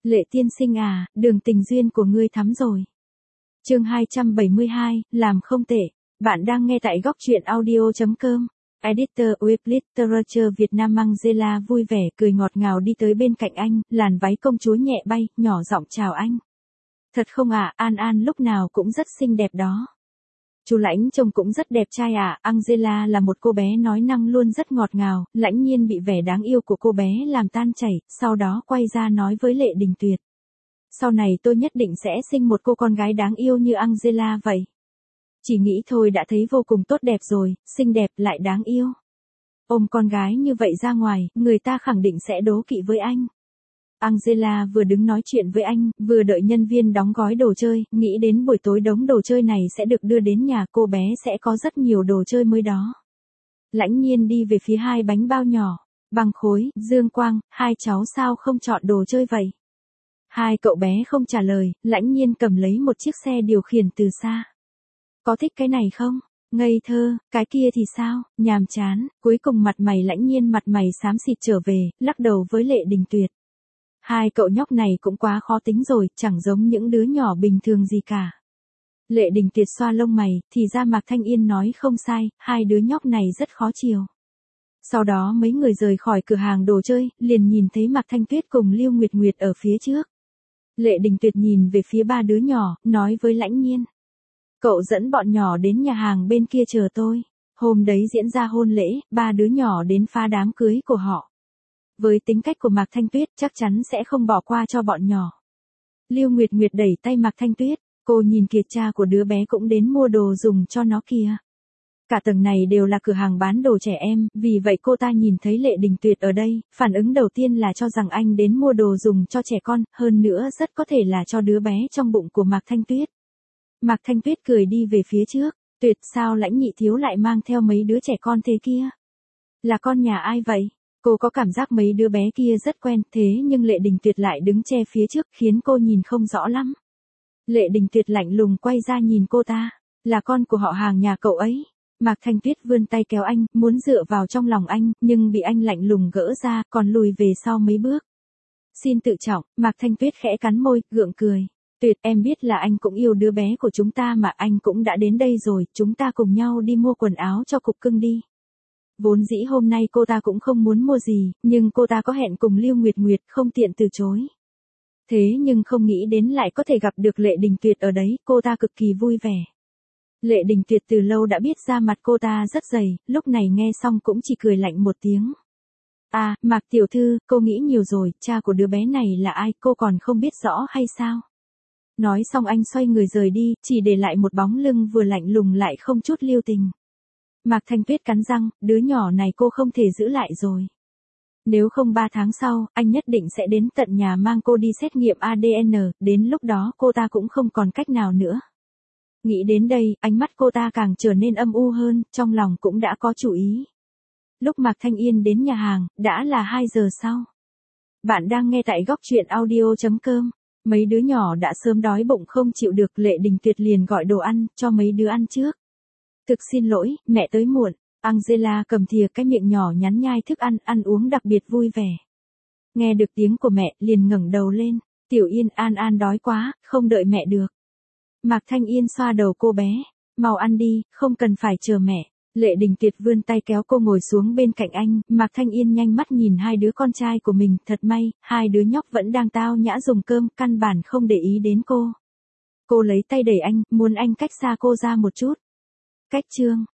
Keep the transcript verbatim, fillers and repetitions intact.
Lệ tiên sinh à, đường tình duyên của ngươi thắm rồi. Chương hai trăm bảy mươi hai, làm không tệ. Bạn đang nghe tại góc truyện audio chấm com. Editor with Literature Việt Nam Angela vui vẻ cười ngọt ngào đi tới bên cạnh anh, làn váy công chúa nhẹ bay, nhỏ giọng chào anh. Thật không ạ, à, An An lúc nào cũng rất xinh đẹp đó. Chú Lãnh trông cũng rất đẹp trai à, Angela là một cô bé nói năng luôn rất ngọt ngào, Lãnh Nhiên bị vẻ đáng yêu của cô bé làm tan chảy, sau đó quay ra nói với Lệ Đình Tuyệt. Sau này tôi nhất định sẽ sinh một cô con gái đáng yêu như Angela vậy. Chỉ nghĩ thôi đã thấy vô cùng tốt đẹp rồi, xinh đẹp lại đáng yêu. Ôm con gái như vậy ra ngoài, người ta khẳng định sẽ đố kỵ với anh. Angela vừa đứng nói chuyện với anh, vừa đợi nhân viên đóng gói đồ chơi, nghĩ đến buổi tối đống đồ chơi này sẽ được đưa đến nhà cô bé sẽ có rất nhiều đồ chơi mới đó. Lãnh Nhiên đi về phía hai bánh bao nhỏ, Băng Khối, Dương Quang, hai cháu sao không chọn đồ chơi vậy? Hai cậu bé không trả lời, Lãnh Nhiên cầm lấy một chiếc xe điều khiển từ xa. Có thích cái này không? Ngây thơ, cái kia thì sao? Nhàm chán, cuối cùng mặt mày Lãnh Nhiên mặt mày xám xịt trở về, lắc đầu với Lệ Đình Tuyệt. Hai cậu nhóc này cũng quá khó tính rồi, chẳng giống những đứa nhỏ bình thường gì cả. Lệ Đình Tuyệt xoa lông mày, thì ra Mạc Thanh Yên nói không sai, hai đứa nhóc này rất khó chiều. Sau đó mấy người rời khỏi cửa hàng đồ chơi, liền nhìn thấy Mạc Thanh Tuyết cùng Lưu Nguyệt Nguyệt ở phía trước. Lệ Đình Tuyệt nhìn về phía ba đứa nhỏ, nói với Lãnh Nhiên. Cậu dẫn bọn nhỏ đến nhà hàng bên kia chờ tôi. Hôm đấy diễn ra hôn lễ, ba đứa nhỏ đến phá đám cưới của họ. Với tính cách của Mạc Thanh Tuyết chắc chắn sẽ không bỏ qua cho bọn nhỏ. Lưu Nguyệt Nguyệt đẩy tay Mạc Thanh Tuyết, cô nhìn kìa cha của đứa bé cũng đến mua đồ dùng cho nó kìa. Cả tầng này đều là cửa hàng bán đồ trẻ em, vì vậy cô ta nhìn thấy Lệ Đình Tuyệt ở đây, phản ứng đầu tiên là cho rằng anh đến mua đồ dùng cho trẻ con, hơn nữa rất có thể là cho đứa bé trong bụng của Mạc Thanh Tuyết. Mạc Thanh Tuyết cười đi về phía trước, Tuyệt sao Lãnh nhị thiếu lại mang theo mấy đứa trẻ con thế kia? Là con nhà ai vậy? Cô có cảm giác mấy đứa bé kia rất quen, thế nhưng Lệ Đình Tuyệt lại đứng che phía trước khiến cô nhìn không rõ lắm. Lệ Đình Tuyệt lạnh lùng quay ra nhìn cô ta, là con của họ hàng nhà cậu ấy. Mạc Thanh Tuyết vươn tay kéo anh, muốn dựa vào trong lòng anh, nhưng bị anh lạnh lùng gỡ ra, còn lùi về sau mấy bước. Xin tự trọng, Mạc Thanh Tuyết khẽ cắn môi, gượng cười. Tuyệt, em biết là anh cũng yêu đứa bé của chúng ta mà anh cũng đã đến đây rồi, chúng ta cùng nhau đi mua quần áo cho cục cưng đi. Vốn dĩ hôm nay cô ta cũng không muốn mua gì, nhưng cô ta có hẹn cùng Lưu Nguyệt Nguyệt, không tiện từ chối. Thế nhưng không nghĩ đến lại có thể gặp được Lệ Đình Tuyệt ở đấy, cô ta cực kỳ vui vẻ. Lệ Đình Tuyệt từ lâu đã biết ra mặt cô ta rất dày, lúc này nghe xong cũng chỉ cười lạnh một tiếng. À, Mạc tiểu thư, cô nghĩ nhiều rồi, cha của đứa bé này là ai, cô còn không biết rõ hay sao? Nói xong anh xoay người rời đi, chỉ để lại một bóng lưng vừa lạnh lùng lại không chút lưu tình. Mạc Thanh Tuyết cắn răng, đứa nhỏ này cô không thể giữ lại rồi. Nếu không ba tháng sau, anh nhất định sẽ đến tận nhà mang cô đi xét nghiệm a đê en, đến lúc đó cô ta cũng không còn cách nào nữa. Nghĩ đến đây, ánh mắt cô ta càng trở nên âm u hơn, trong lòng cũng đã có chủ ý. Lúc Mạc Thanh Yên đến nhà hàng, đã là hai giờ sau. Bạn đang nghe tại góc truyện audio chấm com. Mấy đứa nhỏ đã sớm đói bụng không chịu được, Lệ Đình Tuyệt liền gọi đồ ăn, cho mấy đứa ăn trước. Thực xin lỗi, mẹ tới muộn. Angela cầm thìa cái miệng nhỏ nhắn nhai thức ăn, ăn uống đặc biệt vui vẻ. Nghe được tiếng của mẹ, liền ngẩng đầu lên. Tiểu Yên, An An đói quá, không đợi mẹ được. Mạc Thanh Yên xoa đầu cô bé. Mau ăn đi, không cần phải chờ mẹ. Lệ Đình Tuyệt vươn tay kéo cô ngồi xuống bên cạnh anh, Mạc Thanh Yên nhanh mắt nhìn hai đứa con trai của mình, thật may, hai đứa nhóc vẫn đang tao nhã dùng cơm, căn bản không để ý đến cô. Cô lấy tay đẩy anh, muốn anh cách xa cô ra một chút. Cách chương.